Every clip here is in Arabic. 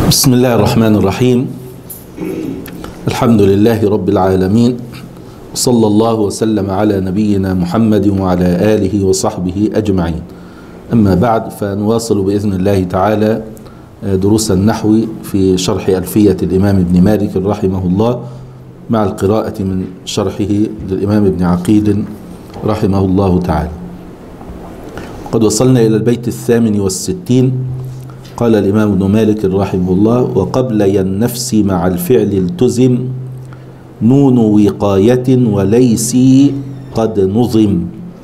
بسم الله الرحمن الرحيم. الحمد لله رب العالمين، صلى الله وسلم على نبينا محمد وعلى آله وصحبه أجمعين. أما بعد، فنواصل بإذن الله تعالى دروس النحو في شرح ألفية الإمام ابن مالك رحمه الله، مع القراءة من شرحه للإمام ابن عقيل رحمه الله تعالى. قد وصلنا إلى البيت 68. قال الإمام ابن مالك رحمه الله: وقبل النفس مع الفعل التزم نون وقاية وليسي قد نظم.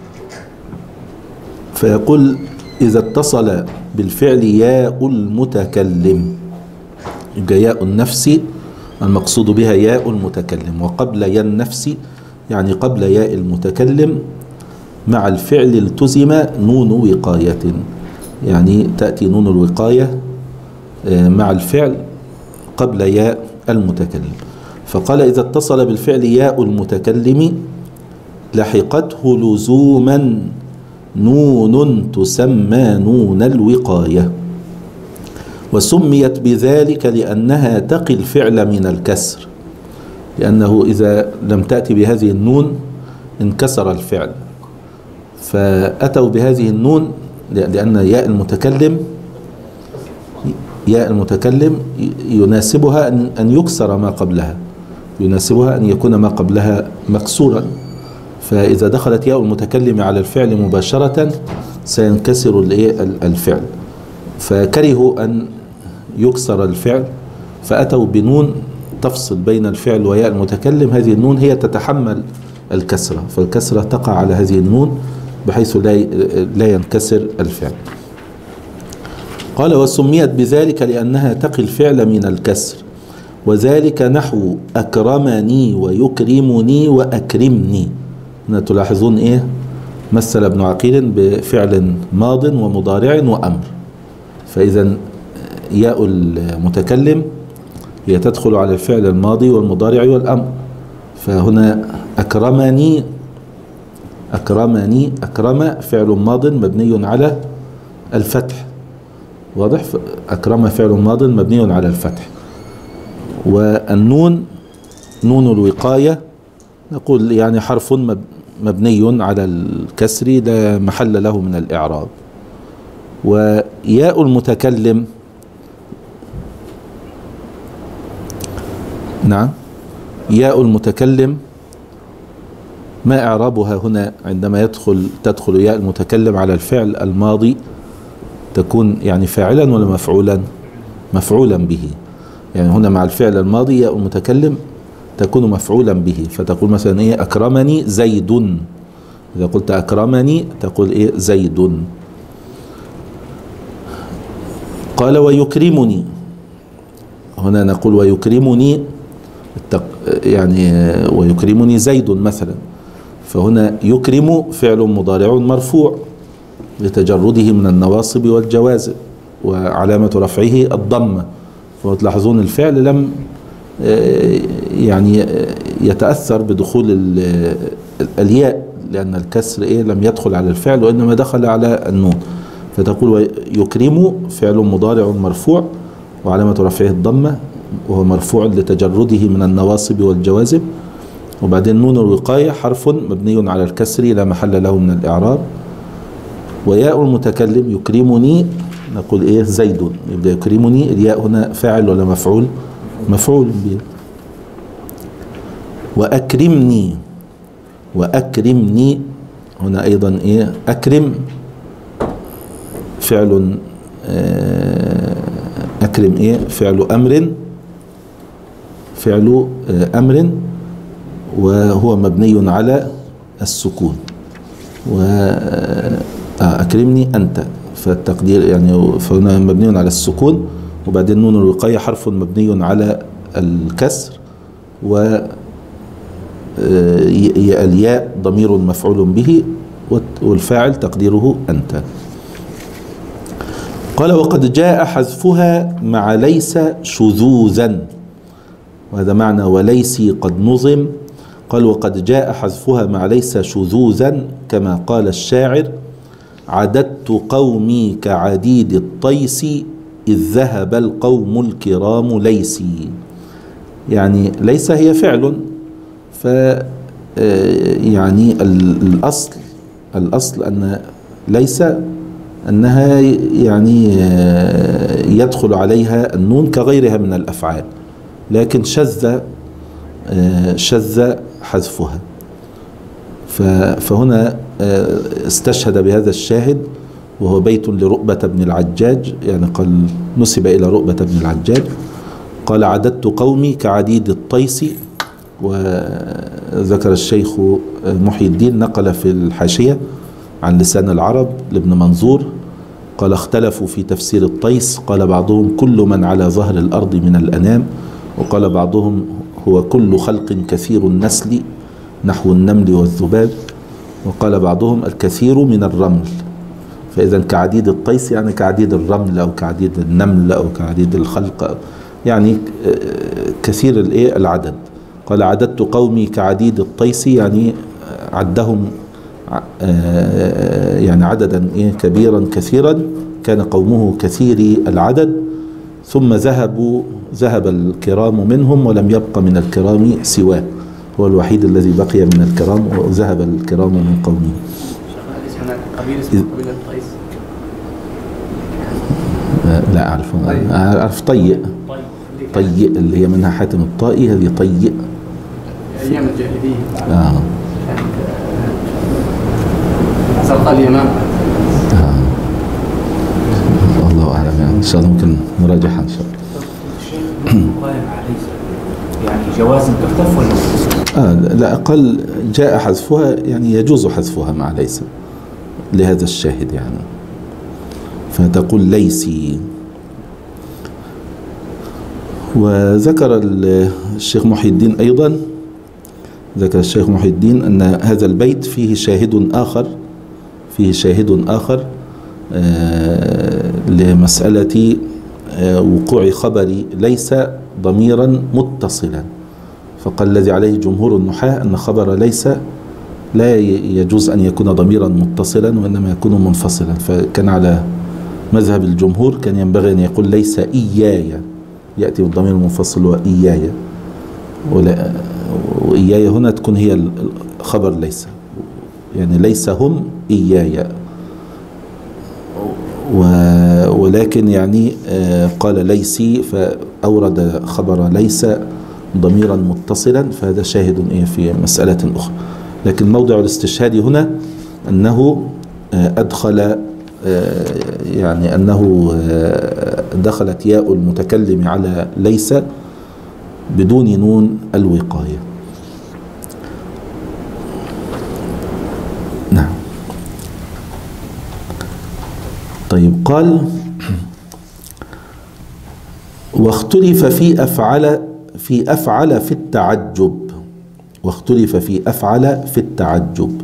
فيقول: إذا اتصل بالفعل ياء المتكلم، يبقى ياء النفس المقصود بها ياء المتكلم، وقبل النفس يعني قبل ياء المتكلم مع الفعل التزم نون وقاية، يعني تأتي نون الوقاية مع الفعل قبل ياء المتكلم. فقال: إذا اتصل بالفعل ياء المتكلم لحقته لزوما نون تسمى نون الوقاية، وسميت بذلك لأنها تقي الفعل من الكسر، لأنه إذا لم تأتي بهذه النون انكسر الفعل، فأتوا بهذه النون لأن ياء المتكلم يناسبها أن يكسر ما قبلها، يناسبها أن يكون ما قبلها مكسورا، فإذا دخلت ياء المتكلم على الفعل مباشرة سينكسر الفعل، فكرهوا أن يكسر الفعل فأتوا بنون تفصل بين الفعل وياء المتكلم. هذه النون هي تتحمل الكسرة، فالكسرة تقع على هذه النون بحيث لا ينكسر الفعل. قال: وسميت بذلك لأنها تقي الفعل من الكسر، وذلك نحو أكرمني ويكرمني وأكرمني. هنا تلاحظون مثل ابن عقيل بفعل ماض ومضارع وأمر، فإذا ياء المتكلم هي تدخل على الفعل الماضي والمضارع والأمر، فهنا أكرمني أكرم فعل ماض مبني على الفتح، واضح؟ أكرم فعل ماض مبني على الفتح، والنون نون الوقاية نقول يعني حرف مبني على الكسر لا محل له من الإعراب. وياء المتكلم ياء المتكلم ما إعرابها هنا عندما تدخل ياء المتكلم على الفعل الماضي؟ تكون يعني فاعلا ولا مفعولا؟ مفعولا به، يعني هنا مع الفعل الماضي ياء المتكلم تكون مفعولا به، فتقول مثلا أكرمني زيد. إذا قلت أكرمني تقول زيد. قال: ويكرمني، هنا نقول ويكرمني يعني ويكرمني زيد مثلا، فهنا يكرم فعل مضارع مرفوع لتجرده من النواصب والجوازم، وعلامة رفعه الضمة، وتلاحظون الفعل لم يعني يتأثر بدخول الياء، لأن الكسر لم يدخل على الفعل وإنما دخل على النون، فتقول يكرم فعل مضارع مرفوع وعلامة رفعه الضمة وهو مرفوع لتجرده من النواصب والجوازم، وبعدين نون الوقاية حرف مبني على الكسر لا محل له من الإعراب، وياء المتكلم يكرمني نقول زيد. يبقى يكرمني الياء هنا فاعل ولا مفعول؟ مفعول به. وأكرمني هنا أيضا أكرم فعل أكرم فعل أمر وهو مبني على السكون، أكرمني أنت، فالتقدير يعني فهنا مبني على السكون، وبعدين نون الوقاية حرف مبني على الكسر، والياء ضمير مفعول به والفاعل تقديره أنت. قال: وقد جاء حذفها مع ليس شذوذا، وهذا معنى وليسي قد نظم. قال: وقد جاء حذفها مع ليس شذوذا كما قال الشاعر: عددت قومي كعديد الطيس إذ ذهب القوم الكرام ليسي. يعني ليس هي فعل، ف يعني الأصل أن ليس أنها يعني يدخل عليها النون كغيرها من الأفعال، لكن شذ حذفها. فهنا استشهد بهذا الشاهد، وهو بيت لرؤبة بن العجاج، يعني قال نسب إلى رؤبة بن العجاج، قال عددت قومي كعديد الطيس. وذكر الشيخ محي الدين نقل في الحاشية عن لسان العرب لابن منظور قال اختلفوا في تفسير الطيس، قال بعضهم كل من على ظهر الأرض من الأنام، وقال بعضهم هو كل خلق كثير النسل نحو النمل والذباب، وقال بعضهم الكثير من الرمل. فإذا كعديد الطيس يعني كعديد الرمل أو كعديد النمل أو كعديد الخلق، يعني كثير العدد. قال عددت قومي كعديد الطيس، يعني عدهم يعني عددا كبيرا كثيرا، كان قومه كثير العدد، ثم ذهب الكرام منهم ولم يبق من الكرام سواه، هو الوحيد الذي بقي من الكرام وذهب الكرام من قومه. هناك قبيلة اسمها قبيلة الطيس؟ لا أعرف. أعرف طيء اللي هي منها حاتم الطائي، هذه طيء أيام الجاهلية. سرق اليمامة. الله أعلم، يعني إن شاء الله ممكن نراجعها إن شاء الله. يعني جواز تحذف ولا لا، أقل جاء حذفها، يعني يجوز حذفها مع ليس لهذا الشاهد، يعني فتقول ليسي. وذكر الشيخ محي الدين أيضا، ذكر الشيخ محي الدين أن هذا البيت فيه شاهد آخر لمسألة وقوع خبر ليس ضميرا متصلا. فقال الذي عليه جمهور النحاة أن خبر ليس لا يجوز أن يكون ضميرا متصلا، وإنما يكون منفصلا. فكان على مذهب الجمهور كان ينبغي أن يقول ليس إياي، يأتي بالضمير المنفصل وإياي، وإياي هنا تكون هي الخبر ليس، يعني ليس هم إياي. ولكن يعني قال ليسي فأورد خبر ليس ضميرا متصلا، فهذا شاهد في مسألة أخرى. لكن موضع الاستشهاد هنا أنه أدخل، يعني أنه دخلت ياء المتكلم على ليس بدون نون الوقاية. نعم. طيب، قال واختلف في أفعل في التعجب، واختلف في أفعل في التعجب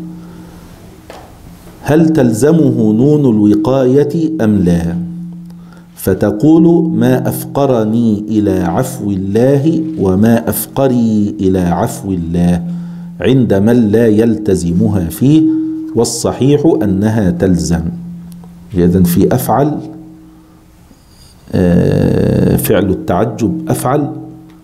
هل تلزمه نون الوقاية أم لا؟ فتقول ما أفقرني إلى عفو الله وما أفقري إلى عفو الله عند من لا يلتزمها فيه، والصحيح أنها تلزم. إذن في أفعل فعل التعجب أفعل،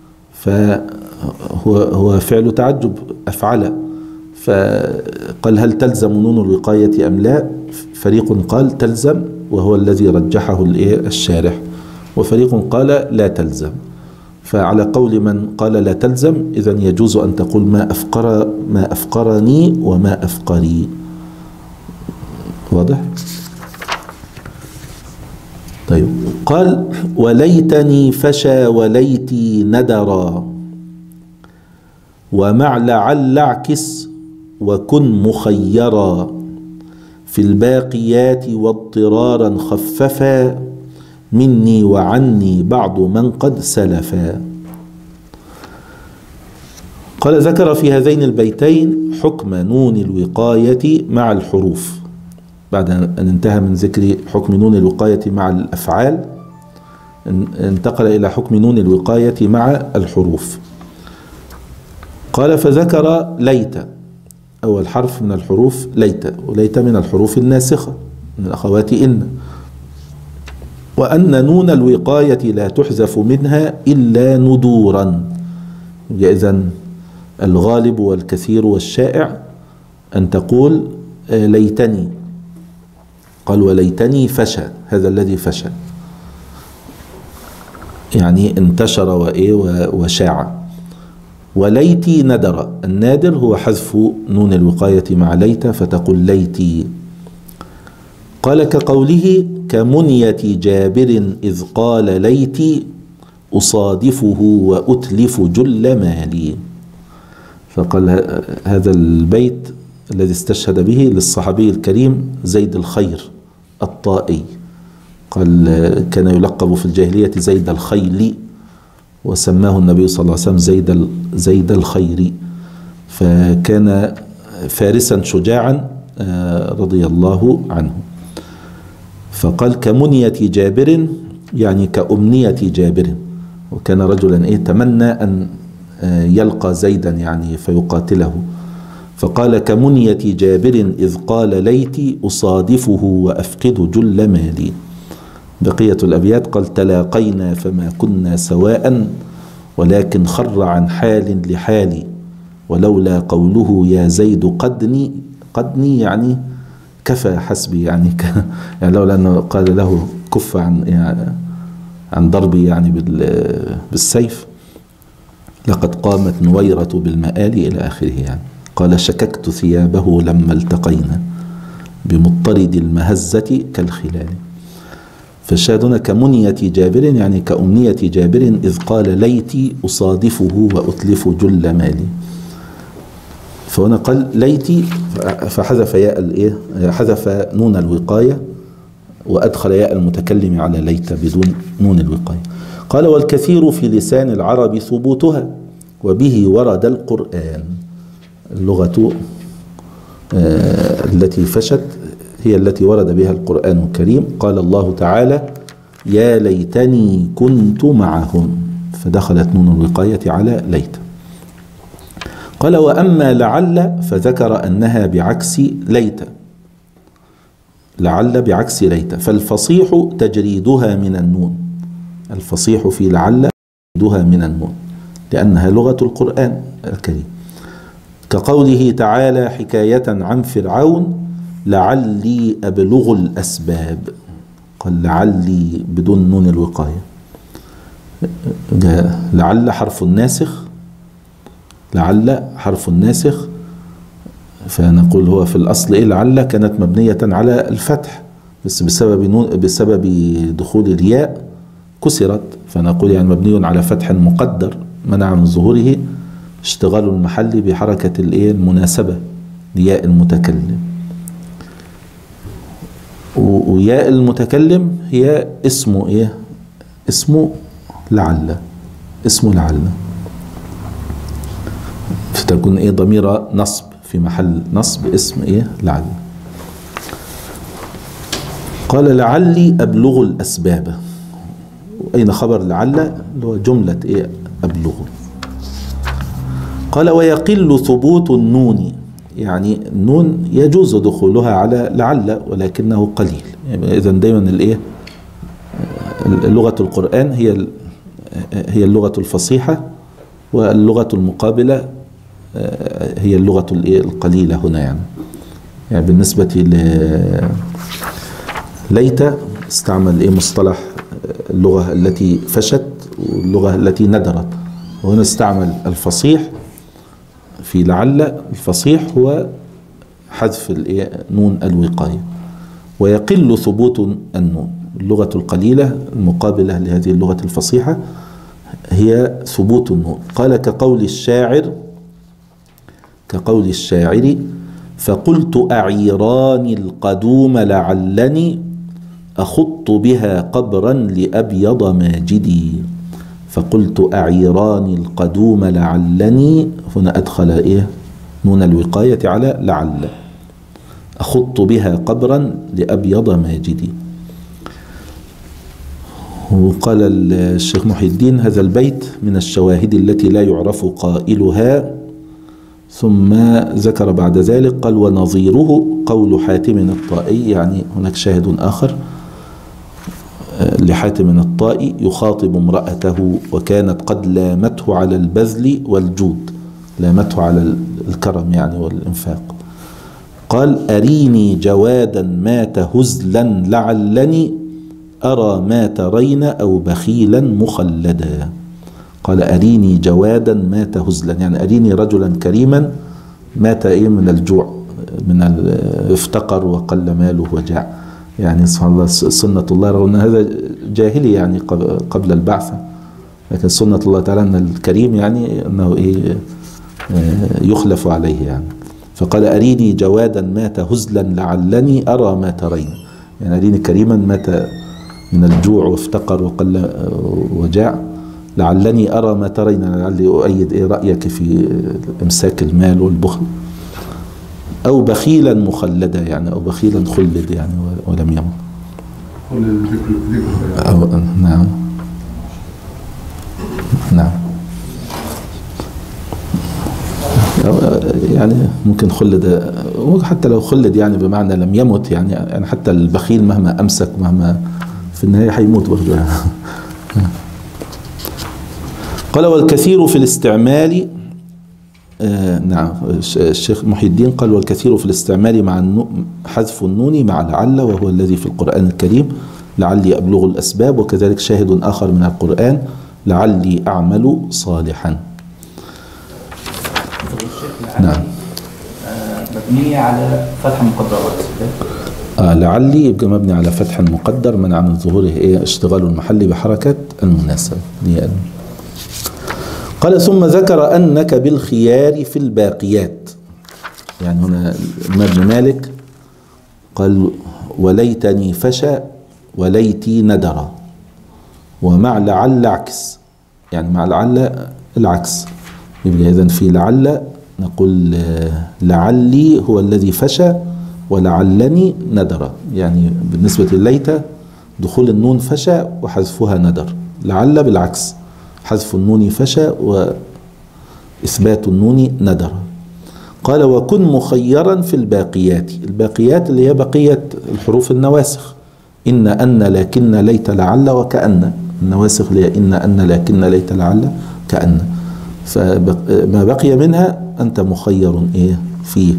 فهو فعل تعجب أفعل. فقال هل تلزم نون الوقاية أم لا؟ فريق قال تلزم، وهو الذي رجحه الشارح، وفريق قال لا تلزم. فعلى قول من قال لا تلزم إذن يجوز أن تقول ما أفقرني وما أفقري. واضح؟ طيب، قال وليتني فشى وليتي ندرا ومع لعل اعكس وكن مخيرا في الباقيات واضطرارا خففا مني وعني بعض من قد سلفا. قال ذكر في هذين البيتين حكم نون الوقاية مع الحروف، بعد أن انتهى من ذكر حكم نون الوقاية مع الأفعال انتقل إلى حكم نون الوقاية مع الحروف. قال فذكر ليت، أول حرف من الحروف ليت، وليت من الحروف الناسخة من أخوات إن. وأن نون الوقاية لا تحذف منها إلا ندورا. إذن الغالب والكثير والشائع أن تقول ليتني. قال وليتني فشى، هذا الذي فشى يعني انتشر وشاع. وليتي ندر، النادر هو حذف نون الوقاية مع ليت فتقول ليتي. قال كقوله كمنية جابر إذ قال ليتي أصادفه وأتلف جل مالي. فقال هذا البيت الذي استشهد به للصحابي الكريم زيد الخير الطائي، قال كان يلقب في الجاهلية زيد الخيل، وسماه النبي صلى الله عليه وسلم زيد الخير، فكان فارسا شجاعا رضي الله عنه. فقال كمنية جابر يعني كأمنية جابر، وكان رجلا تمنى أن يلقى زيدا يعني فيقاتله. فقال كمنية جابر إذ قال ليتي أصادفه وأفقد جل مالي. بقية الأبيات قال تلاقينا فما كنا سواء ولكن خر عن حال لحالي ولولا قوله يا زيد قدني يعني كفى حسبي يعني لولا أنه قال له كف عن ضربي يعني بالسيف لقد قامت نويرة بالمآل إلى آخره يعني. قال شككت ثيابه لما التقينا بمضطرد المهزة كالخلال. فالشاهدون كمنية جابر يعني كأمنية جابر إذ قال ليتي أصادفه وأتلف جل مالي. فهنا قال ليتي فحذف حذف نون الوقاية وأدخل ياء المتكلم على ليت بدون نون الوقاية. قال والكثير في لسان العرب ثبوتها وبه ورد القرآن. اللغة التي فشت هي التي ورد بها القرآن الكريم. قال الله تعالى يا ليتني كنت معهم، فدخلت نون الوقاية على ليت. قال وأما لعل فذكر أنها بعكس ليت، لعل بعكس ليت، فالفصيح تجريدها من النون، الفصيح في لعل تجريدها من النون لأنها لغة القرآن الكريم. كقوله تعالى حكاية عن فرعون لعلي أبلغ الأسباب، قال لعلي بدون نون الوقاية. لعل حرف الناسخ، لعل حرف الناسخ، فنقول هو في الأصل لعل كانت مبنية على الفتح بس بسبب دخول الياء كسرت، فنقول يعني مبني على فتح مقدر منع من ظهوره اشتغال المحل بحركة المناسبة لياء المتكلم. وياء المتكلم هي اسمه اسمه لعل، اسمه لعل، فتكون ضمير نصب في محل نصب اسم لعل. قال لعلي أبلغ الأسباب، أين خبر لعل اللي هو جملة أبلغ. قال ويقل ثبوت النون، يعني النون يجوز دخولها على لعل ولكنه قليل. يعني إذن دايما لغة القرآن هي اللغة الفصيحة، واللغة المقابلة هي اللغة القليلة هنا يعني بالنسبة ليت استعمل مصطلح اللغة التي فشت واللغة التي ندرت، وهنا استعمل الفصيح في لعل. الفصيح هو حذف نون الوقاية. ويقل ثبوت النون، اللغة القليلة المقابلة لهذه اللغة الفصيحة هي ثبوت النون. قال كقول الشاعر فقلت أعيراني القدوم لعلني أخط بها قبرا لأبيض ماجدي. فقلت أعيراني القدوم لعلني، هنا أدخل نون الوقاية على لعل، أخط بها قبرا لأبيض ماجدي. وقال الشيخ محي الدين هذا البيت من الشواهد التي لا يعرف قائلها، ثم ذكر بعد ذلك قال ونظيره قول حاتم الطائي، يعني هناك شاهد آخر لحاتم الطائي يخاطب امرأته وكانت قد لامته على البذل والجود، لامته على الكرم يعني والإنفاق. قال أريني جوادا مات هزلا لعلني أرى ما ترين أو بخيلا مخلدا. قال أريني جوادا مات هزلا، يعني أريني رجلا كريما مات من الجوع، افتقر وقل ماله وجاع. يعني سبحان الله سنة الله، رغم أن هذا جاهلي يعني قبل البعثة، لكن سنة الله تعالى أن الكريم يعني أنه يخلف عليه يعني. فقال أريني جوادا مات هزلا لعلني أرى ما ترين، يعني أريني كريما مات من الجوع وافتقر وقل وجاع، لعلني أرى ما ترين، لعلي أؤيد رأيك في إمساك المال والبخل. أو بخيلا مخلدا، يعني أو بخيلا خلد يعني ولم يمت. نعم نعم، يعني ممكن خلد، حتى لو خلد يعني بمعنى لم يمت، يعني حتى البخيل مهما أمسك مهما في النهاية حيموت برضه يعني. قال والكثير في الاستعمال، نعم الشيخ محي الدين قال والكثير في الاستعمال مع حذف النون مع لعل، وهو الذي في القرآن الكريم لعلي أبلغ الأسباب، وكذلك شاهد آخر من القرآن لعلي أعمل صالحا. نعم مبنية على فتح مقدر، لعلي يبقى مبني على فتح مقدر منع من ظهوره اشتغال المحل بحركة المناسبة. قال ثم ذكر أنك بالخيار في الباقيات، يعني هنا ابن مالك قال وليتني فشى وليتي ندرا، ومع لعل عكس، يعني مع لعل العكس، يبقى إذن في لعل نقول لعلي هو الذي فشى ولعلني ندرا، يعني بالنسبة لليت دخول النون فشى وحذفها ندر، لعل بالعكس حذف النون فشى وإثبات النون ندر. قال وكن مخيرا في الباقيات، الباقيات اللي هي بقية الحروف النواسخ، إن أن لكن ليت لعل وكأن، النواسخ اللي هي إن أن لكن ليت لعل كأن، فما بقي منها أنت مخير فيه.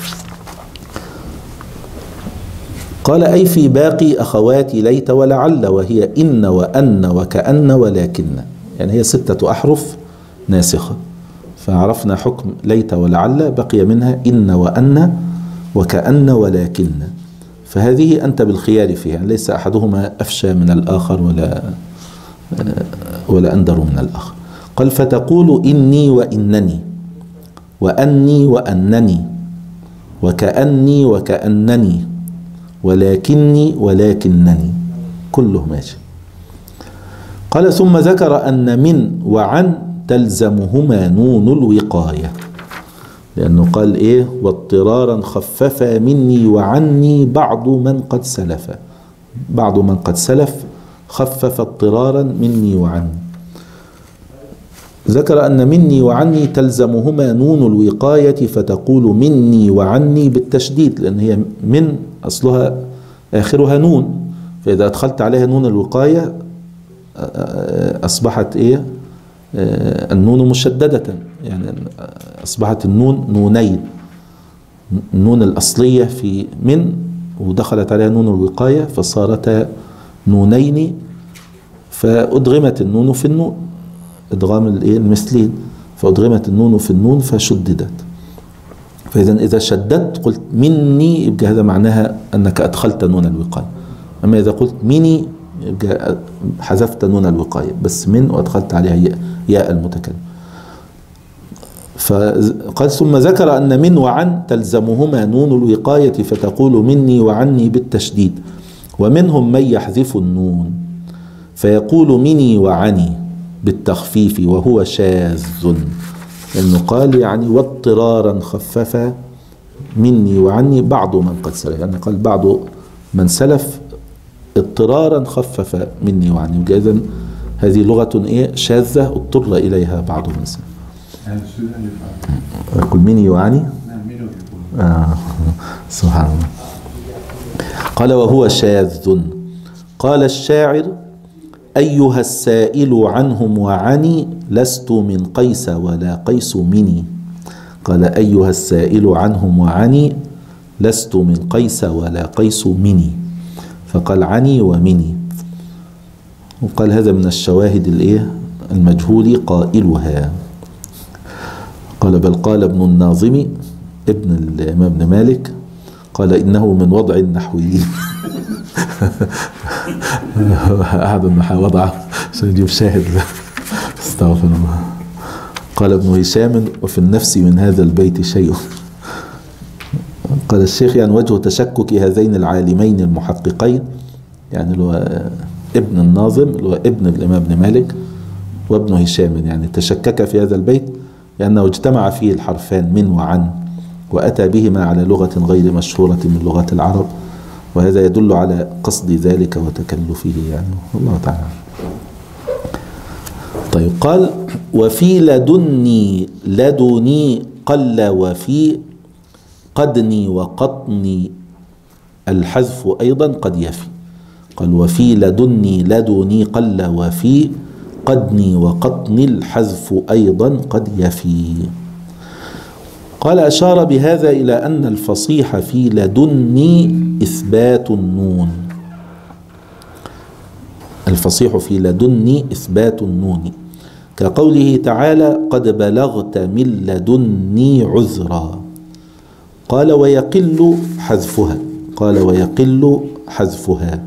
قال أي في باقي أخوات ليت ولعل، وهي إن وأن وكأن ولكن، يعني هي 6 أحرف ناسخة، فعرفنا حكم ليت ولعل، بقي منها إن وأن وكأن ولكن، فهذه أنت بالخيار فيها، يعني ليس أحدهما أفشى من الآخر ولا أندر من الآخر. قال فتقول إني وإنني وأني وأنني وكأني وكأنني ولكني ولكنني، كله ماشي. قال ثم ذكر أن من وعن تلزمهما نون الوقاية، لأنه قال واضطرارا خففا مني وعني بعض من قد سلف، بعض من قد سلف خفف اضطرارا مني وعني. ذكر أن مني وعني تلزمهما نون الوقاية، فتقول مني وعني بالتشديد، لأن هي من أصلها آخرها نون، فإذا أدخلت عليها نون الوقاية أصبحت النون مشددة، يعني أصبحت النون نونين، النون الأصلية في من ودخلت عليها نون الوقاية فصارتا نونين، فأدغمت النون في النون إدغام المثلين، فأدغمت النون في النون فشددت. إذا شددت قلت مني يبقى هذا معناها أنك أدخلت نون الوقاية، أما إذا قلت مني يبقى حذفت نون الوقاية بس من وأدخلت عليها ياء المتكلم. فقال ثم ذكر أن من وعن تلزمهما نون الوقاية، فتقول مني وعني بالتشديد، ومنهم من يحذف النون فيقول مني وعني بالتخفيف وهو شاذ، لأنه قال يعني واضطرارا خفف مني وعني بعض من قد سلف، يعني قال بعض من سلف اضطرارا خفف مني وعني، إذن هذه لغة شاذة اضطر إليها بعض من سلف. يقول مني وعني سبحان الله. قال وهو شاذ. قال الشاعر أيها السائل عنهم وعني لست من قيس ولا قيس مني. قال أيها السائل عنهم وعني لست من قيس ولا قيس مني، فقال عني ومني. وقال هذا من الشواهد المجهول قائلها. قال بل قال ابن الناظم ابن الإمام ابن مالك قال إنه من وضع النحويين. أحد النحاة وضع عشان يجيب شاهد. استغفر الله. قال ابن هشام وفي النفس من هذا البيت شيء. قال الشيخ يعني وجه تشكك هذين العالمين المحققين، يعني اللي هو ابن الناظم اللي هو ابن الإمام ابن مالك وابن هشام، يعني تشكك في هذا البيت لأنه اجتمع فيه الحرفان من وعن، وأتى بهما على لغة غير مشهورة من لغات العرب، وهذا يدل على قصد ذلك وتكلفه، يعني الله تعالى. طيب قال وفي لدني قل وفي قدني وقطني الحذف أيضا قد يفي. قال وفي لدني قل وفي قدني وقطني الحذف أيضا قد يفي. قال أشار بهذا إلى أن الفصيح في لدني إثبات النون. الفصيح في لدني إثبات النون كقوله تعالى قد بلغت من لدني عذرا. قال ويقل حذفها، قال ويقل حذفها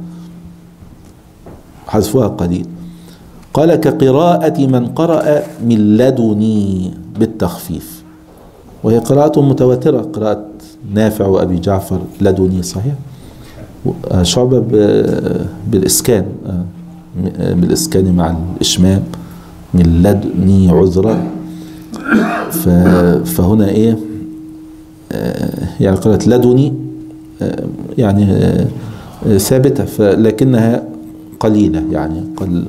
قليل. قال كقراءة من قرأ من لدني بالتخفيف، وهي قراءة متواترة، قراءة نافع وأبي جعفر لدني صحيح. شعبة بالإسكان، بالإسكان مع الإشمام من لدني عذرا. فهنا يعني قراءة لدني يعني ثابتة لكنها قليلة، يعني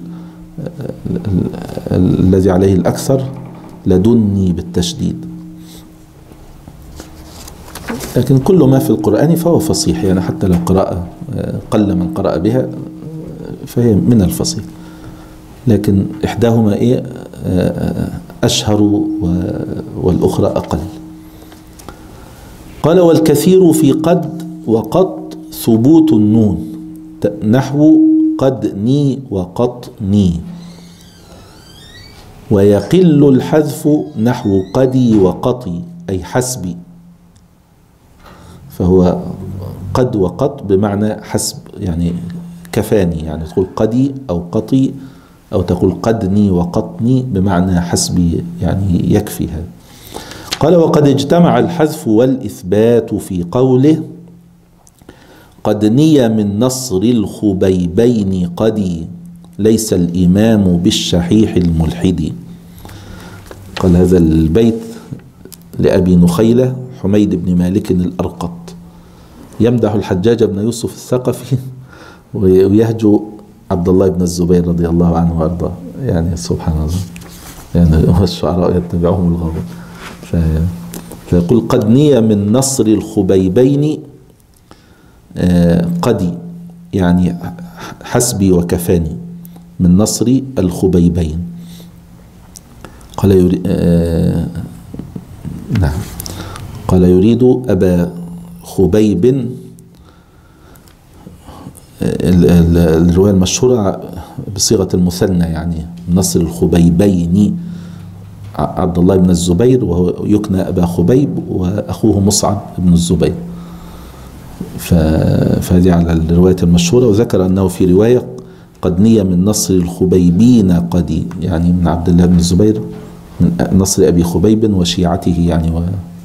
الذي عليه الأكثر لدني بالتشديد. لكن كل ما في القرآن فهو فصيح، يعني حتى لو قراءة قل من قرأ بها فهي من الفصيح، لكن إحداهما أشهر والأخرى أقل. قال والكثير في قد وقط ثبوت النون نحو قدني وقطني، ويقل الحذف نحو قدي وقطي أي حسبي. فهو قد وقط بمعنى حسب، يعني كفاني، يعني تقول قدي أو قطي أو تقول قدني وقطني بمعنى حسبي، يعني يكفي هذا. قال وقد اجتمع الحذف والإثبات في قوله قد ني من نصر الخبيبين قدي ليس الإمام بالشحيح الملحد. قال هذا البيت لأبي نخيلة حميد بن مالك الأرقط، يمدح الحجاج بن يوسف الثقفي ويهجو عبد الله بن الزبير رضي الله عنه وارضاه، يعني سبحان الله، يعني الشعراء يتبعهم الغابة. فيقول قد ني من نصر الخبيبين قدي، يعني حسبي وكفاني من نصر الخبيبين. قال نعم، قال يريد أبا خبيب. الرواية المشهورة بصيغة المثنى، يعني نصر الخبيبين عبد الله بن الزبير، وهو يكنى أبا خبيب، وأخوه مصعب بن الزبير. فهذه على الرواية المشهورة. وذكر أنه في رواية قد ني من نصر الخبيبين قدي، يعني من عبد الله بن الزبير، من نصر أبي خبيب وشيعته يعني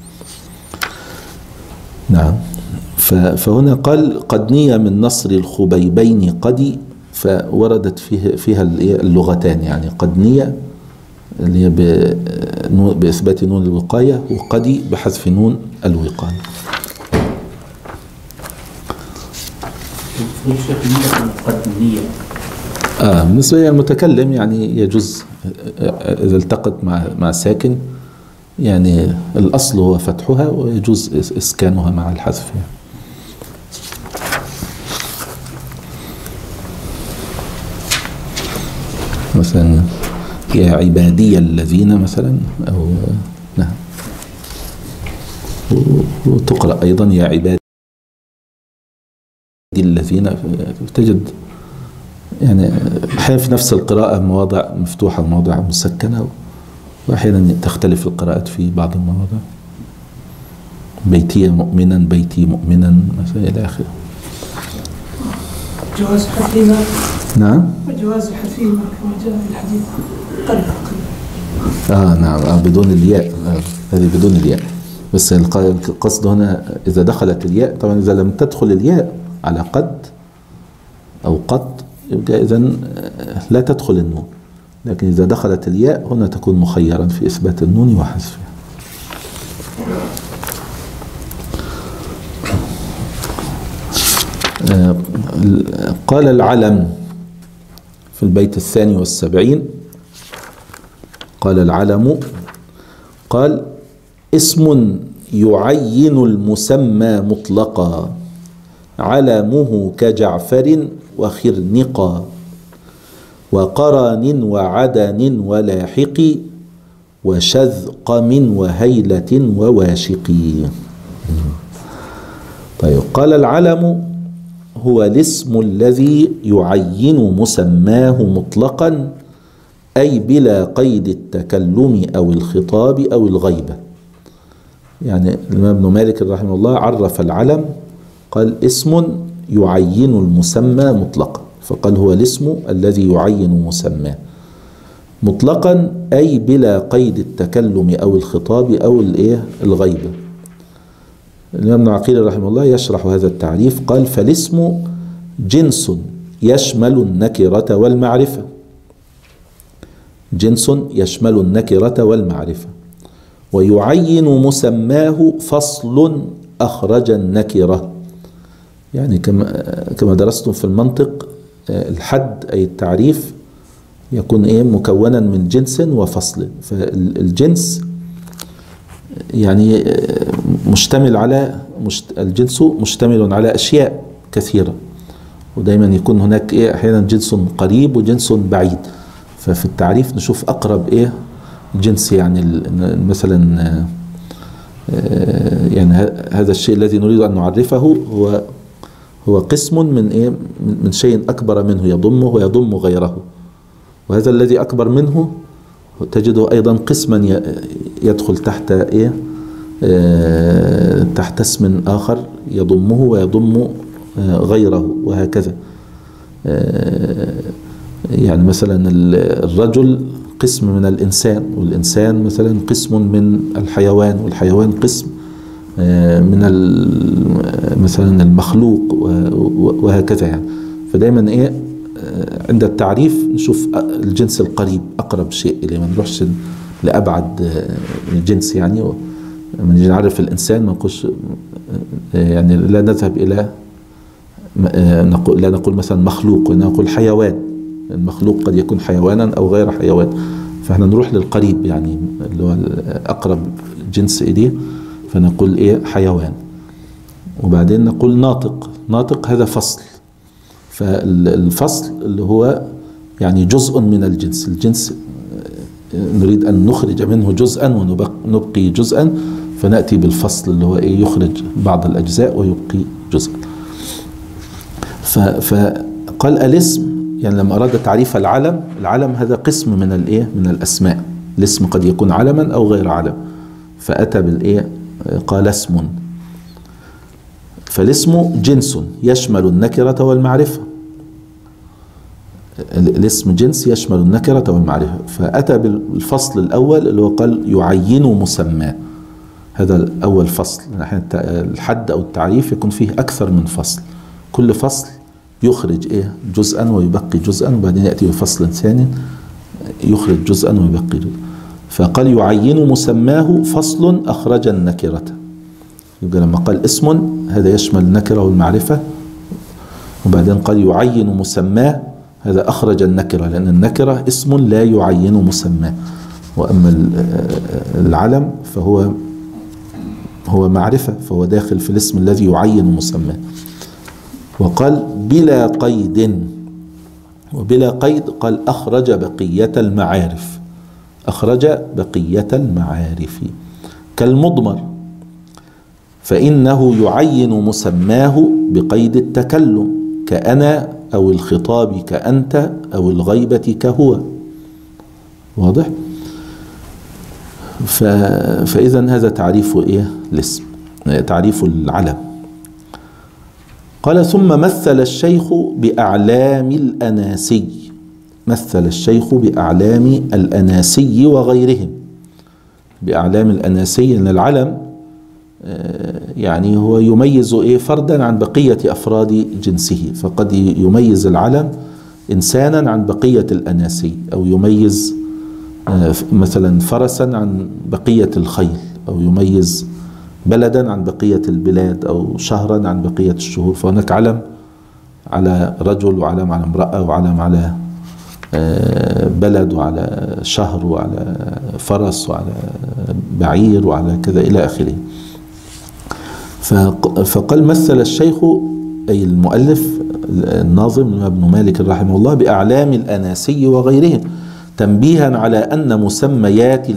نعم. فهنا قال قد ني من نصر الخبيبين قدي، فوردت فيها اللغتان، يعني قد ني اللي هي بإثبات نون الوقاية، وقدي بحذف نون الوقاية. بالنسبة للمتكلم يعني يجوز إذا التقت مع ساكن، يعني الأصل هو فتحها ويجوز إسكانها مع الحذف يعني. يا عبادي الذين مثلا، أو نعم. وتقرأ أيضا يا عبادي الذين، تجد يعني أحيانا في نفس القراءة مواضع مفتوحة ومواضع مسكنة، وأحيانا تختلف القراءات في بعض المواضع. بيتي مؤمنا، بيتي مؤمنا مثلا إلى آخره. جواز حذفهما. نعم. وجواز حذفهما كما جاء في الحديث. نعم. بدون الياء. هذه بدون الياء. بس القصد هنا إذا دخلت الياء، طبعا إذا لم تدخل الياء على قد أو قد يبقى إذن لا تدخل النون، لكن إذا دخلت الياء هنا تكون مخيرا في إثبات النون وحذفها. قال العلم في البيت 72، قال العلم، قال اسم يعين المسمى مطلقا، علمه كجعفر وخرنقا، وقرن وعدن ولاحق، وشذقم وهيلة وواشق. طيب، قال العلم هو الاسم الذي يعين مسماه مطلقا، أي بلا قيد التكلم أو الخطاب أو الغيبة. يعني الإمام ابن مالك رحمه الله عرف العلم، قال اسم يعين المسمى مطلقا، فقال هو الاسم الذي يعين مسماه مطلقا، أي بلا قيد التكلم أو الخطاب أو الغيبة. الإمام ابن عقيل رحمه الله يشرح هذا التعريف، قال فالاسم جنس يشمل النكرة والمعرفة، جنس يشمل النكرة والمعرفة، ويعين مسماه فصل أخرج النكرة. يعني كما درستم في المنطق، الحد أي التعريف يكون مكونا من جنس وفصل. فالجنس يعني مشتمل على الجنس مشتمل على أشياء كثيرة، ودايما يكون هناك أحيانا جنس قريب وجنس بعيد. ففي التعريف نشوف أقرب جنس، يعني مثلا يعني هذا الشيء الذي نريد أن نعرفه هو قسم من شيء أكبر منه يضمه ويضم غيره، وهذا الذي أكبر منه تجده أيضا قسما يدخل تحت تحت اسم آخر يضمه ويضم غيره، وهكذا. يعني مثلا الرجل قسم من الإنسان، والإنسان مثلا قسم من الحيوان، والحيوان قسم من مثلا المخلوق، وهكذا. يعني فدايما عند التعريف نشوف الجنس القريب أقرب شيء إليه، ما نروحش لأبعد الجنس. يعني لما نيجي نعرف الإنسان ما نقولش، يعني لا نذهب إلى لا نقول مثلا مخلوق، نقول حيوان. المخلوق قد يكون حيوانا أو غير حيوان، فاحنا نروح للقريب يعني اللي هو أقرب جنس إليه، فنقول حيوان. وبعدين نقول ناطق، ناطق هذا فصل. فالفصل اللي هو يعني جزء من الجنس، الجنس نريد أن نخرج منه جزءا ونبقي جزءا، فنأتي بالفصل اللي هو يخرج بعض الأجزاء ويبقي جزءا. فقال الاسم، يعني لما أراد تعريف العلم، العلم هذا قسم من من الأسماء. الاسم قد يكون علما أو غير علم، فأتى قال اسم. فالاسم جنس يشمل النكرة والمعرفة، الاسم جنس يشمل النكرة والمعرفة، فأتى بالفصل الأول اللي هو قال يعين مسمى. هذا الأول فصل. الحد أو التعريف يكون فيه أكثر من فصل، كل فصل يخرج جزءا ويبقي جزءا، وبعدين يأتي بفصل ثاني يخرج جزءا ويبقي جزءا. فقال يعين مسماه فصل أخرج النكرة. يبقى لما قال اسم هذا يشمل النكرة والمعرفة، وبعدين قال يعين مسماه هذا أخرج النكرة، لأن النكرة اسم لا يعين مسماه. وأما العلم فهو معرفة، فهو داخل في الاسم الذي يعين مسماه. وقال بلا قيد، وبلا قيد قال أخرج بقية المعارف. أخرج بقية المعارف. كالمضمر فإنه يعين مسماه بقيد التكلم كأنا، أو الخطاب كأنت، أو الغيبة كهو. واضح؟ فإذا هذا تعريف إيه الاسم، تعريف العلم. قال ثم مثل الشيخ بأعلام الأناسي، مثل الشيخ بأعلام الأناسي وغيرهم. بأعلام الأناسي أن العلم يعني هو يميز فردا عن بقية أفراد جنسه، فقد يميز العلم إنسانا عن بقية الأناسي، أو يميز مثلا فرسا عن بقية الخيل، أو يميز بلدا عن بقية البلاد، أو شهرا عن بقية الشهور. فهناك علم على رجل، وعلم على امرأة، وعلم على بلد، وعلى شهر، وعلى فرس، وعلى بعير، وعلى كذا إلى آخره. فقال مثل الشيخ أي المؤلف الناظم ابن مالك رحمه الله بأعلام الأناسي وغيرهم، تنبيها على أن مسميات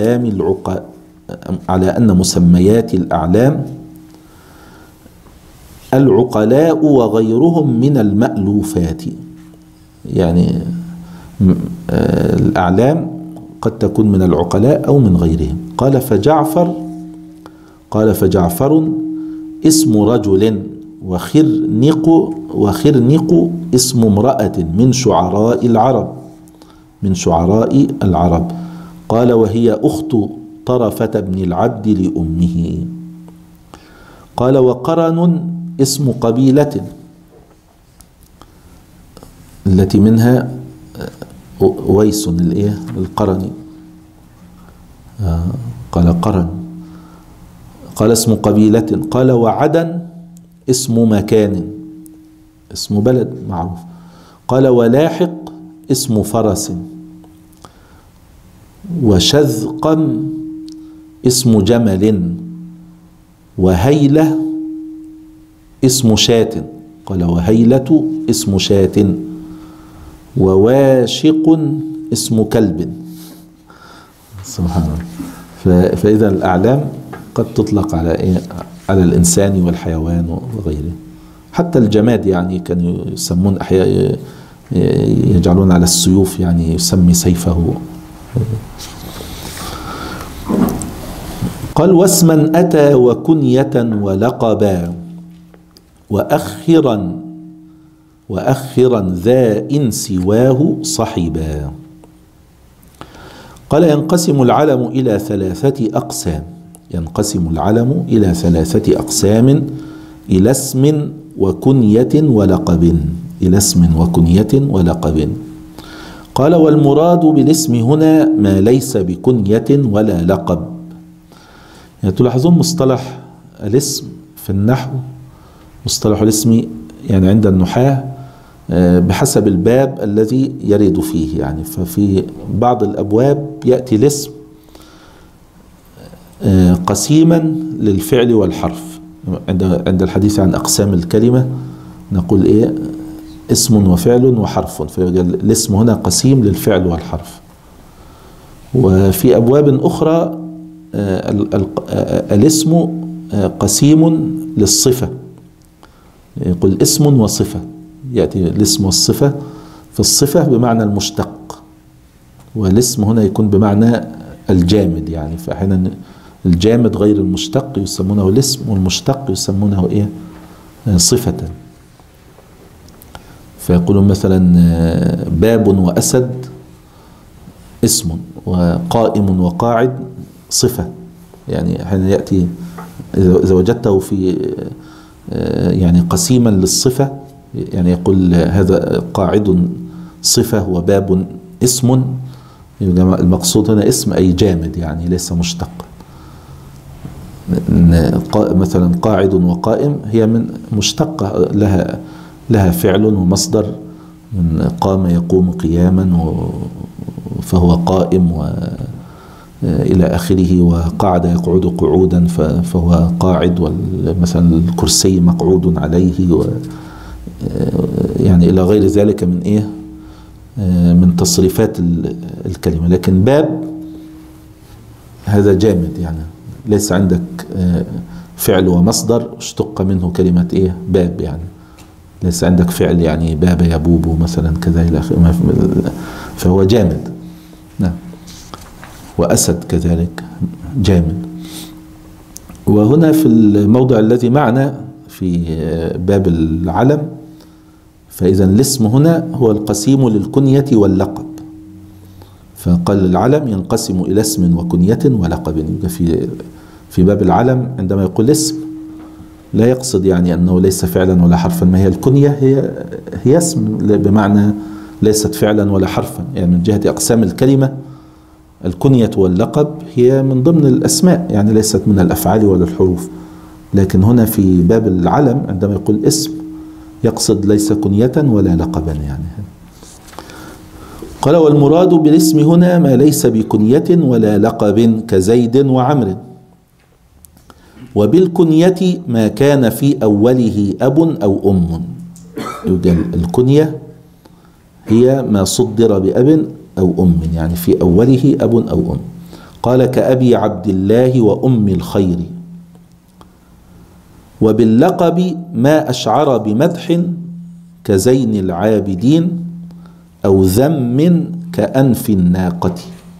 الأعلام العقلاء وغيرهم من المألوفات. يعني الأعلام قد تكون من العقلاء أو من غيرهم. قال فجعفر اسم رجل، وخرنق اسم امرأة من شعراء العرب. قال وهي أخت طرفة بن العبد لأمه. قال وقرن اسم قبيلة التي منها ويس القرني. قال قرن. قال اسم قبيلة. قال وعدن اسم مكان، اسم بلد معروف. قال ولاحق اسم فرس. وشذقا اسم جمل. وهيلة اسم شاة. قال وهيلة اسم شاة. وواشق اسم كلب. سبحان الله. فإذا الأعلام قد تطلق على الإنسان والحيوان وغيره. حتى الجماد يعني كانوا يسمون أحياء، يجعلون على السيوف يعني يسمي سيفه. قال واسما أتى وكنية ولقبا وأخرا ذا إن سواه صحبا. قال ينقسم العلم إلى ثلاثة أقسام إلى اسم وكنية ولقب. قال والمراد بالاسم هنا ما ليس بكنية ولا لقب. يعني تلاحظون مصطلح الاسم في النحو، مصطلح الاسم يعني عند النحاة بحسب الباب الذي يرد فيه. يعني ففي بعض الأبواب يأتي الاسم قسيما للفعل والحرف. عند الحديث عن أقسام الكلمة نقول اسم وفعل وحرف، فالاسم هنا قسيم للفعل والحرف. وفي أبواب أخرى الاسم قسيم للصفة، يقول اسم وصفة، يأتي الاسم والصفة. في الصفة بمعنى المشتق، والاسم هنا يكون بمعنى الجامد. يعني فأحيانا الجامد غير المشتق يسمونه الاسم، والمشتق يسمونه صفة. فيقولون مثلا باب وأسد اسم، وقائم وقاعد صفة. يعني أحيانا يأتي إذا وجدته في يعني قسيما للصفة، يعني يقول هذا قاعد صفة وباب اسم. المقصود هنا اسم أي جامد، يعني ليس مشتق. مثلا قاعد وقائم هي من مشتقة، لها فعل ومصدر، من قام يقوم قياما فهو قائم إلى آخره. وقعد يقعد قعودا فهو قاعد، مثلا الكرسي مقعود عليه، يعني إلى غير ذلك من من تصريفات الكلمة. لكن باب هذا جامد يعني، ليس عندك فعل ومصدر اشتق منه كلمة ايه باب، يعني ليس عندك فعل يعني باب يبوب مثلا كذا إلى آخره، فهو جامد. نعم. وأسد كذلك جامد. وهنا في الموضع الذي معنا في باب العلم، فإذا الاسم هنا هو القسيم للكنية واللقب، فقال العلم ينقسم إلى اسم وكنية ولقب. في باب العلم عندما يقول اسم لا يقصد يعني أنه ليس فعلا ولا حرفا، ما هي الكنية هي اسم بمعنى ليست فعلا ولا حرفا، يعني من جهة أقسام الكلمة الكنية واللقب هي من ضمن الأسماء، يعني ليست من الأفعال ولا الحروف. لكن هنا في باب العلم عندما يقول اسم يقصد ليس كنية ولا لقبا يعني. قال والمراد بالاسم هنا ما ليس بكنية ولا لقب كزيد وعمر، وبالكنية ما كان في أوله أب أو أم. الكنية هي ما صدر بأب أو أم، يعني في أوله أب أو أم. قال كأبي عبد الله وأم الخير. وباللقب ما أشعر بمدح كزين العابدين أو ذم كأنف الناقة،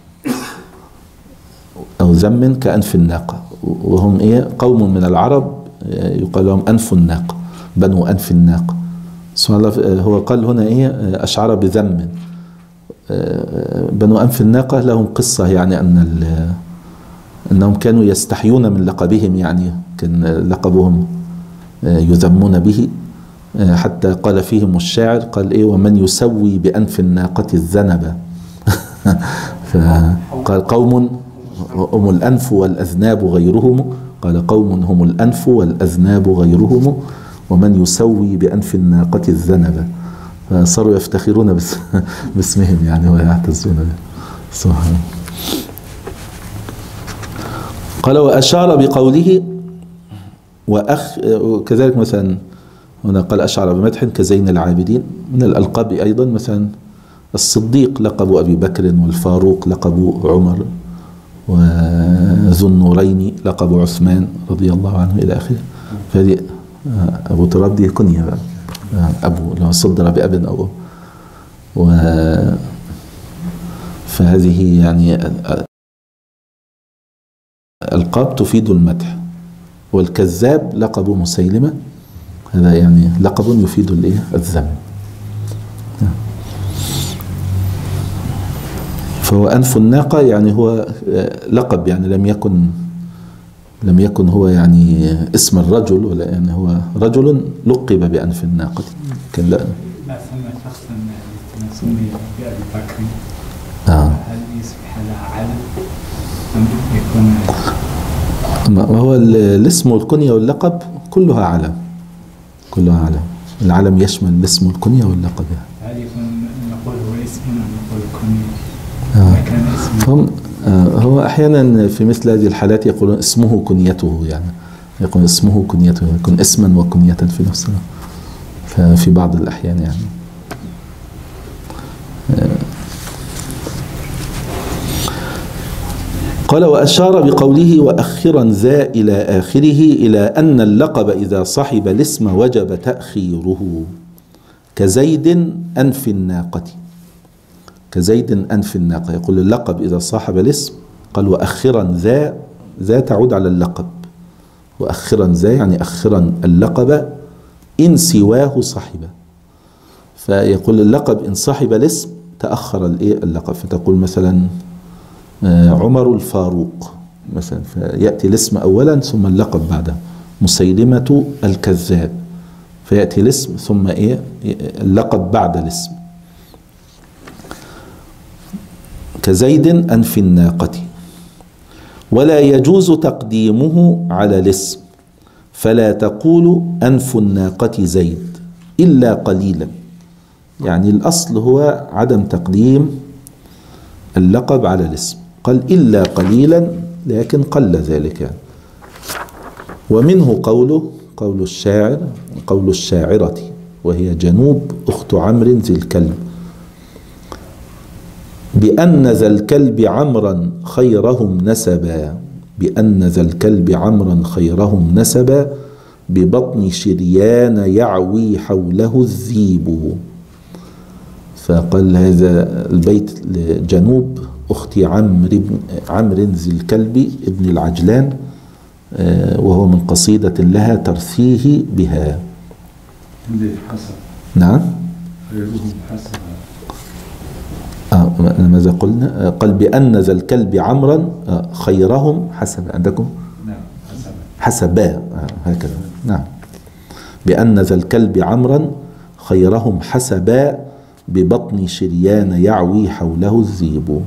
أو ذم كأنف الناقة، وهم إيه قوم من العرب يقال لهم أنف الناقة، بنو أنف الناقة. سبحان الله، هو قال هنا إيه أشعر بذم. بنو أنف الناقة لهم قصة، يعني أنهم كانوا يستحيون من لقبهم، يعني كان لقبهم يذمون به، حتى قال فيهم الشاعر قال إيه ومن يسوي بأنف الناقة الذنب فقال قوم هم الأنف والأذناب غيرهم، قال قوم هم الأنف والأذناب غيرهم ومن يسوي بأنف الناقة الذنب، فصاروا يفتخرون باسمهم يعني ويعتزون به. سبحان الله. قال وأشار بقوله وكذلك مثلا هنا قال أشعر بمدح كزين العابدين. من الألقاب أيضا مثلا الصديق لقب أبي بكر، والفاروق لقب عمر، وذو النورين لقب عثمان رضي الله عنه إلى آخره. فهذه أبو تراب دي كنية بقى، أبو لو صدر بأب أو فهذه يعني ألقاب تفيد المدح. والكذاب لقب مسيلمة، هذا يعني لقب يفيد الذم. فهو أنف الناقة يعني هو لقب، يعني لم يكن هو يعني اسم الرجل، ولا يعني هو رجل لقب بأنف الناقة. كان لا سمى شخصا سمي بأبي بكر، هل يصبح لها علم أم يكون؟ ما هو الاسم والكنية واللقب كلها علم، كلها علم. العلم يشمل الاسم والكنية واللقب. هل يكون نقول هو اسم أم نقول كنية؟ كان اسم هو أحيانا في مثل هذه الحالات يقولون اسمه كنيته، يعني يقول اسمه كنيته، يكون اسما وكنية في نفس الوقت ففي بعض الأحيان يعني. قال وأشار بقوله وأخرا ذا إلى آخره إلى أن اللقب إذا صحب الاسم وجب تأخيره، كزيد أنف الناقة. كزيد أنف الناقة، يقول اللقب إذا صاحب الاسم قال وأخرا ذا تعود على اللقب، وأخرا ذا يعني أخرا اللقب إن سواه صحبه. فيقول اللقب إن صاحب الاسم تأخر اللقب، فتقول مثلا عمر الفاروق مثلا، فيأتي الاسم أولا ثم اللقب بعده. مسيلمة الكذاب، فيأتي الاسم ثم اللقب بعد الاسم. كزيد أنف الناقة. ولا يجوز تقديمه على الاسم، فلا تقول أنف الناقة زيد إلا قليلا، يعني الأصل هو عدم تقديم اللقب على الاسم، قال إلا قليلا، لكن قل ذلك يعني. ومنه قول الشاعر، قول الشاعرة وهي جنوب أخت عمرو ذي الكلب، بأن ذا الكلب عمرا خيرهم نسبا، بأن ذا الكلب عمرا خيرهم نسبا، ببطن شريان يعوي حوله الذيب. فقال هذا البيت لجنوب أختي عمرو ذي الكلب ابن العجلان، وهو من قصيدة لها ترثيه بها. نعم. ماذا قلنا؟ قال بأن ذا الكلب عمرا خيرهم حسب عندكم؟ نعم حسبا هكذا. نعم. بأن ذا الكلب عمرا خيرهم حسبا، ببطن شريان يعوي حوله الذيب.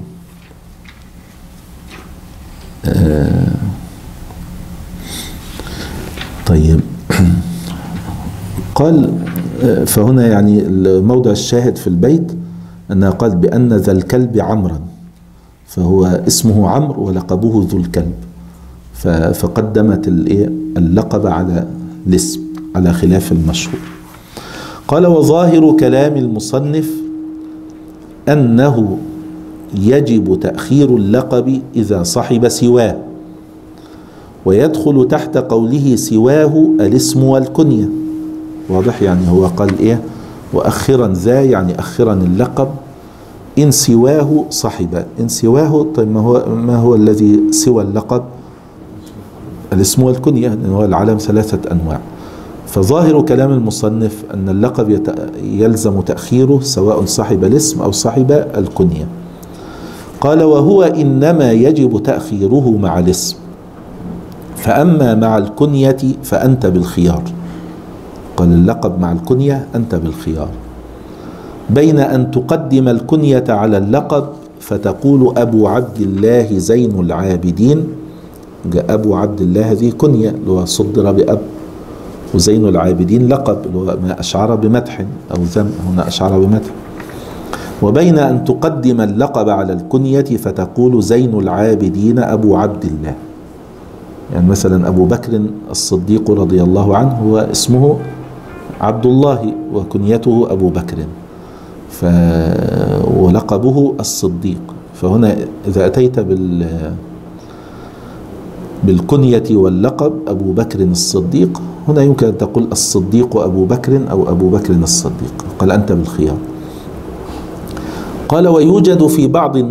طيب قال فهنا يعني موضع الشاهد في البيت أنها قال بأن ذا الكلب عمرا، فهو اسمه عمرو ولقبه ذو الكلب، فقدمت اللقب على الاسم على خلاف المشهور. قال وظاهر كلام المصنف أنه يجب تأخير اللقب إذا صحب سواه، ويدخل تحت قوله سواه الاسم والكنية. واضح؟ يعني هو قال وأخرا ذا يعني أخرا اللقب إن سواه صحب. إن سواه طيب ما هو الذي سوى اللقب؟ الاسم والكنية، لأن هو العلم 3 أنواع. فظاهر كلام المصنف أن اللقب يلزم تأخيره سواء صحب الاسم أو صحب الكنية. قال وهو إنما يجب تأخيره مع الاسم، فأما مع الكنية فأنت بالخيار. قال اللقب مع الكنية أنت بالخيار، بين أن تقدم الكنية على اللقب فتقول أبو عبد الله زين العابدين. جاء أبو عبد الله هذه كنية اللي هو صدر بأب، وزين العابدين لقب اللي هو ما أشعر بمدح أو ذم، هنا أشعر بمدح. وبين أن تقدم اللقب على الكنية فتقول زين العابدين أبو عبد الله. يعني مثلا أبو بكر الصديق رضي الله عنه هو اسمه عبد الله وكنيته أبو بكر، ولقبه الصديق. فهنا إذا أتيت بالكنية واللقب أبو بكر الصديق، هنا يمكن أن تقول الصديق أبو بكر أو أبو بكر الصديق. قال أنت بالخيار. قال ويوجد في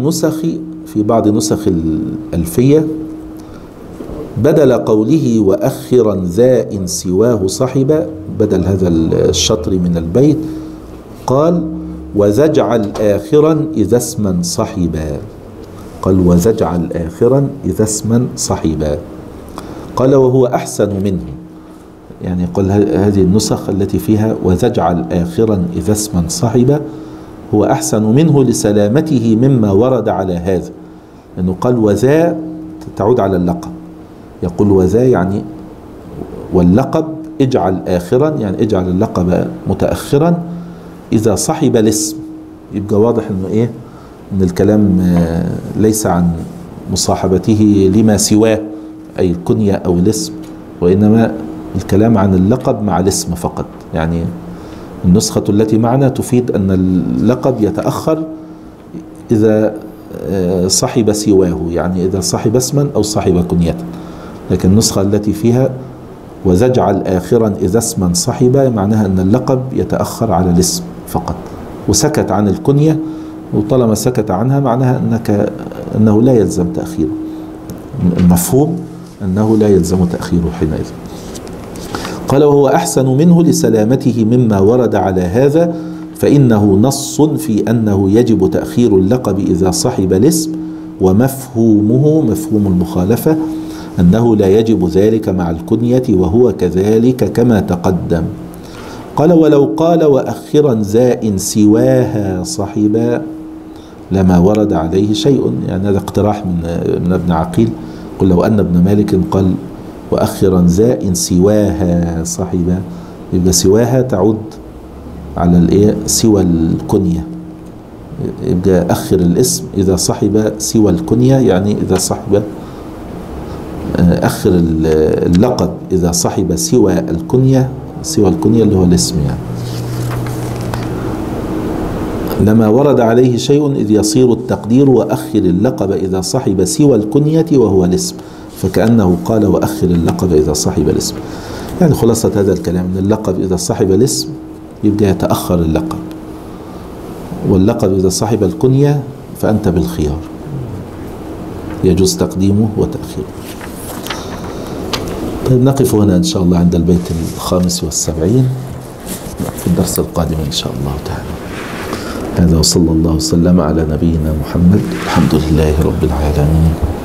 بعض نسخ الألفية بدل قوله وأخرا ذا إن سواه صحب، بدل هذا الشطر من البيت قال وزجعل آخرا إذا اسما صحبا. قال وزجعل آخرا إذا اسما صحبا. قال وهو أحسن منه، يعني قال هذه النسخ التي فيها وزجعل آخرا إذا اسما صحبا هو أحسن منه لسلامته مما ورد على هذا، لأنه قال وذا تعود على اللقب، يقول وذا يعني واللقب اجعل آخرا يعني اجعل اللقب متأخرا إذا صحب الاسم. يبقى واضح أنه أن الكلام ليس عن مصاحبته لما سواه أي الكنية أو الاسم، وإنما الكلام عن اللقب مع الاسم فقط. يعني النسخة التي معنا تفيد أن اللقب يتأخر إذا صحب سواه، يعني إذا صحب اسما أو صحب كنية. لكن النسخة التي فيها وزجعل آخرا إذا اسما صحبا معناها أن اللقب يتأخر على الاسم فقط، وسكت عن الكنية، وطالما سكت عنها معناها أنه لا يلزم تأخيره. المفهوم أنه لا يلزم تأخيره حينئذ. قال وهو أحسن منه لسلامته مما ورد على هذا، فإنه نص في أنه يجب تأخير اللقب إذا صحب الاسم، ومفهومه مفهوم المخالفة أنه لا يجب ذلك مع الكنية، وهو كذلك كما تقدم. قال ولو قال وأخرا ذا إن سواها صحبا لما ورد عليه شيء. يعني هذا اقتراح من ابن عقيل. قل لو أن ابن مالك قال وأخرا ذا إن سواها صحبا، يبقى سواها تعود على سوى الكنية، يبقى أخر الاسم إذا صحب سوى الكنية، يعني إذا صحب أخر اللقب إذا صحب سوى الكنية اللي هو الاسم يعني. لما ورد عليه شيء إذ يصير التقدير وأخر اللقب إذا صحب سوى الكنية وهو الاسم، فكأنه قال وأخر اللقب إذا صحب الاسم. يعني خلاصة هذا الكلام أن اللقب إذا صحب الاسم يبقى يتأخر اللقب، واللقب إذا صحب الكنية فأنت بالخيار، يجوز تقديمه وتأخيره. طيب نقف هنا إن شاء الله عند البيت 75 في الدرس القادم إن شاء الله تعالى. هذا وصلى الله وسلم على نبينا محمد، الحمد لله رب العالمين.